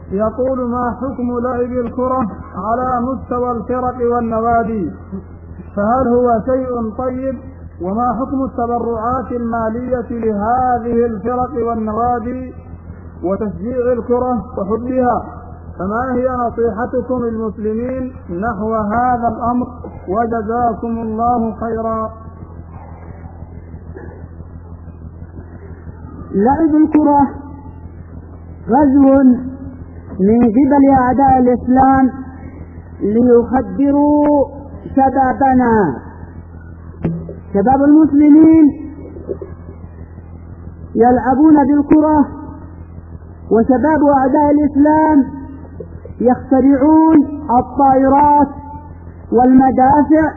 يقول: ما حكم لعب الكرة على مستوى الفرق والنوادي؟ فهل هو شيء طيب؟ وما حكم التبرعات المالية لهذه الفرق والنوادي وتشجيع الكرة وحبها؟ فما هي نصيحتكم للمسلمين نحو هذا الأمر؟ وجزاكم الله خيرا. لعب الكرة غزو من قبل أعداء الإسلام ليخدروا شبابنا، شباب المسلمين يلعبون بالكرة، وشباب أعداء الإسلام يخترعون الطائرات والمدافع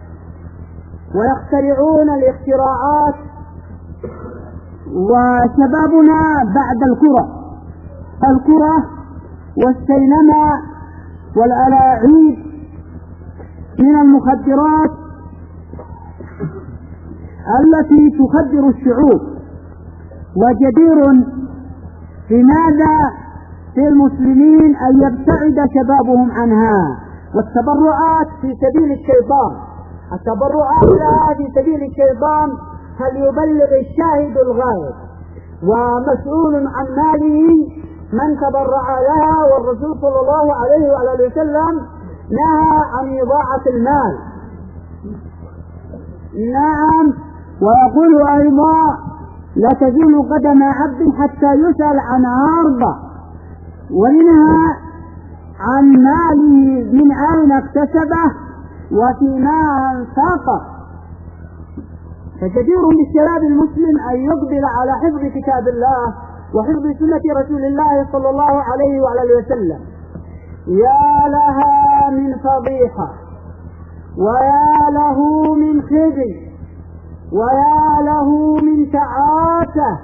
ويخترعون الاختراعات. وشبابنا بعد الكرة والسينما والألاعيب من المخدرات التي تخدر الشعوب، وجدير في المسلمين أن يبتعد شبابهم عنها. والتبرعات في سبيل الشيطان، التبرعات لها في سبيل الشيطان فليبلغ الشاهد الغائب، ومسؤول عن ماله من تبرع لها. والرسول صلى الله عليه وآله وسلم نهى عن إضاعة المال. نعم، ويقول أيضا: لا تزول قدم عبد حتى يسأل عن أربع، ومنها عن ماله من أين اكتسبه وفيما أنفقه. فجدير بالشباب المسلم أن يقبل على حفظ كتاب الله وحفظ سنة رسول الله صلى الله عليه وآله وسلم. يا لها من فضيحة، ويا له من خزي، ويا له من تعاسة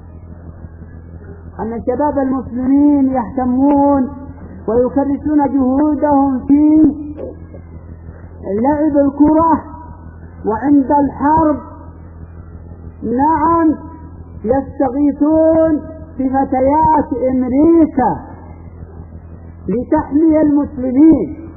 أن شباب المسلمين يهتمون ويكرسون جهودهم في لعب الكرة، وعند الحرب نعم يستغيثون بفتيات أمريكا لتحمي المسلمين.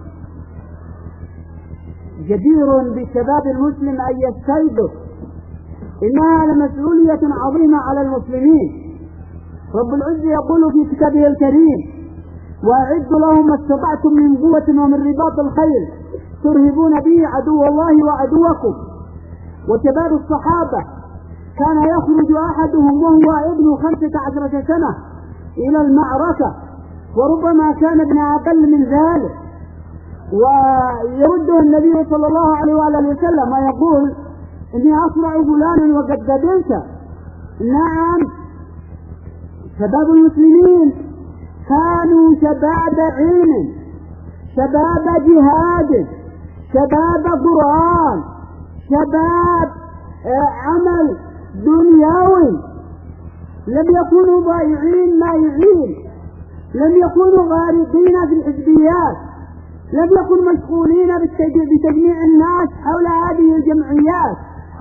جدير بالشباب المسلم أن يستيقظ، إنها لمسؤولية عظيمة على المسلمين. رب العزة يقول في كتابه الكريم: وأعدوا لهم ما استطعتم من قوة ومن رباط الخيل ترهبون به عدو الله وعدوكم. وشباب الصحابة كان يخرج أحدهم وهو ابن 15 سنة إلى المعركة، وربما كان ابن أقل من ذلك، ويرده النبي صلى الله عليه وآله وسلم ويقول: إني أسرع فلانا وقد قدمت. نعم، شباب المسلمين كانوا شباب علم، شباب جهاد، شباب قرآن، شباب عمل دنيوي. لم يكونوا ضائعين مائعين، لم يكونوا غارقين في الحزبيات، لم يكونوا مشغولين بتجميع الناس حول هذه الجمعيات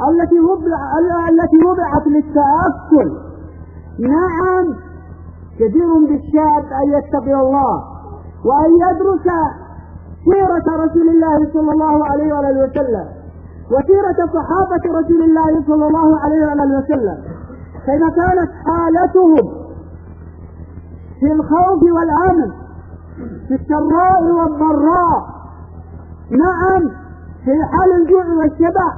التي وضعت للتأكل. نعم، كثير بالشاب أن يتقي الله وأن يدرس سيرة رسول الله صلى الله عليه وآله وسلم وسيرة صحابة رسول الله صلى الله عليه وآله وسلم، كيف كانت حالتهم في الخوف والأمن، في السراء والضراء. نعم، في حال الجوع والشبع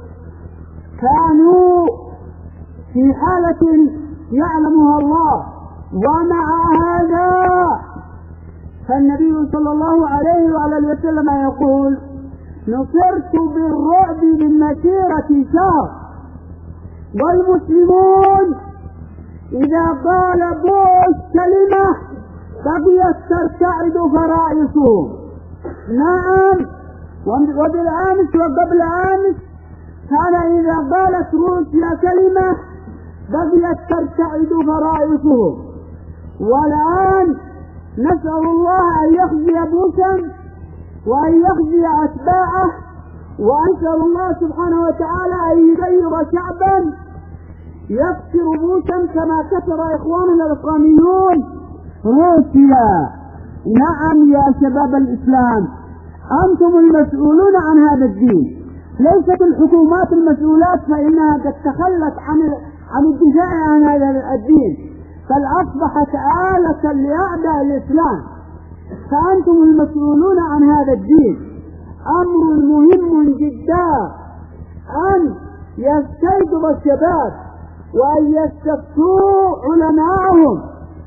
كانوا في حالة يعلمها الله. ومع هذا فالنبي صلى الله عليه وآله وسلم يقول: نصرت بالرعب من مسيرة شهر. والمسلمون إذا قال بوش كلمة بقيت ترتعد فرائصهم. نعم، وبالأمس وقبل أمس كان إذا قالت روسيا كلمة بقيت ترتعد فرائصهم. والآن نسأل الله أن يخزي بوشا وأن يخزي أتباعه، وأسأل الله سبحانه وتعالى أن يغير شعبا يكسر بوشا كما كسر إخواننا الإسلاميون روسيا. نعم يا شباب الإسلام، أنتم المسؤولون عن هذا الدين، ليست الحكومات المسؤولات، فإنها قد تخلت عن الدفاع عن هذا الدين، بل أصبحت آلة لأعداء الإسلام. فأنتم المسؤولون عن هذا الدين. أمر مهم جدا أن يستيقظ الشباب وأن يستفتوا علماءهم،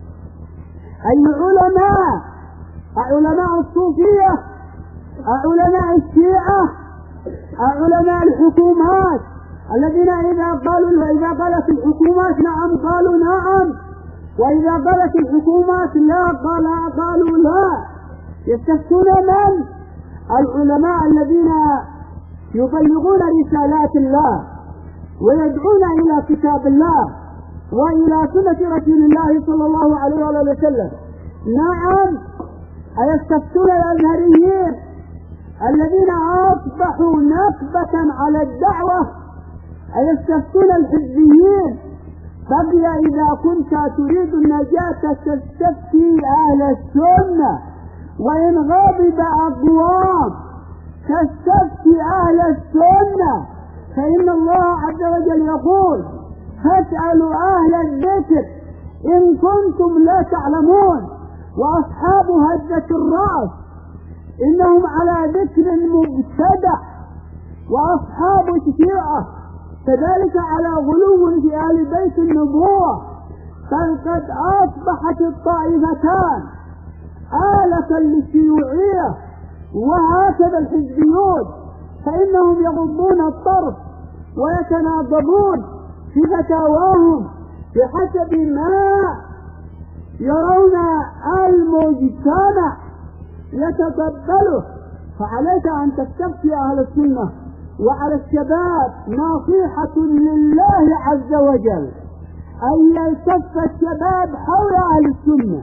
علماء الصوفية، علماء الشيعة، علماء الحكومات، الذين إذا قالت الحكومات نعم قالوا نعم، وإذا قالت الحكومات لا قالوا لا. يستفتون من؟ العلماء الذين يبلغون رسالات الله ويدعون إلى كتاب الله وإلى سنة رسول الله صلى الله عليه وسلم. نعم، أيستفتون الأزهريين الذين أصبحوا نكبة على الدعوة؟ أيستفتون الحزبيين؟ بقي إذا كنت تريد النجاة تستفتي أهل السنة، وإن غضب أقوام تستفتي أهل السنة، فإن الله عز وجل يقول: فاسألوا أهل الذكر إن كنتم لا تعلمون. وأصحاب هزة الرأس إنهم على ذكر مبتدع، وأصحاب الشيعة كذلك على غلو في آل بيت النبوة، بل قد أصبحت الطائفتان آلة للشيوعية، وهكذا الحزبيون، فإنهم يغضون الطرف ويتناقضون في فتاواهم بحسب ما يرون المجتمع يتقبله. فعليك أن تستفتي أهل السنة، وعلى الشباب نصيحة لله عز وجل أن يلتف الشباب حول أهل السنة،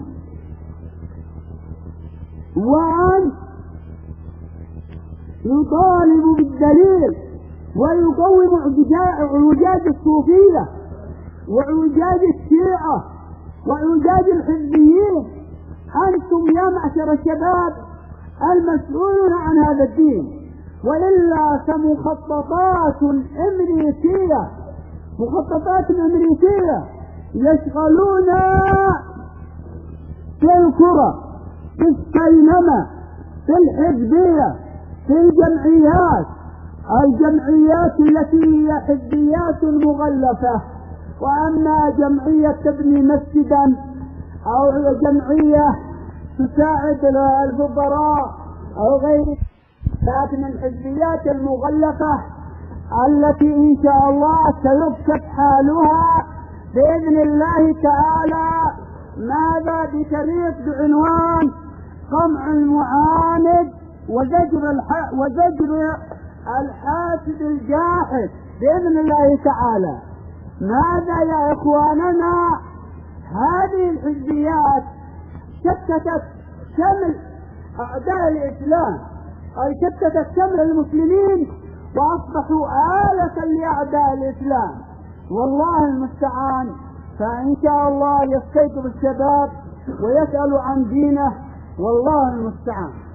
وأن يطالب بالدليل ويقوم اعوجاج الصوفية واعوجاج الشيعة واعوجاج الحزبيين. أنتم يا معشر الشباب المسؤولون عن هذا الدين، وإلا فمخططات أمريكية يشغلون في الكرة، في السينما، في الحزبية، في الجمعيات التي هي حزبيات مغلفة. وأما جمعية تبني مسجدا أو جمعية تساعد الفقراء أو غيره، لكن الحزبيات المغلفة التي إن شاء الله سيكشف حالها بإذن الله تعالى، ماذا بطريق بعنوان قمع المعاند وزجر الحاسد الجاحد بإذن الله تعالى. ماذا يا إخواننا؟ هذه الحزبيات شتتت شمل أعداء الإسلام، أي شتتت شمل المسلمين، وأصبحوا آلة لأعداء الإسلام. والله المستعان. فإن شاء الله يستيقظ الشباب ويسأل عن دينه، والله المستعان.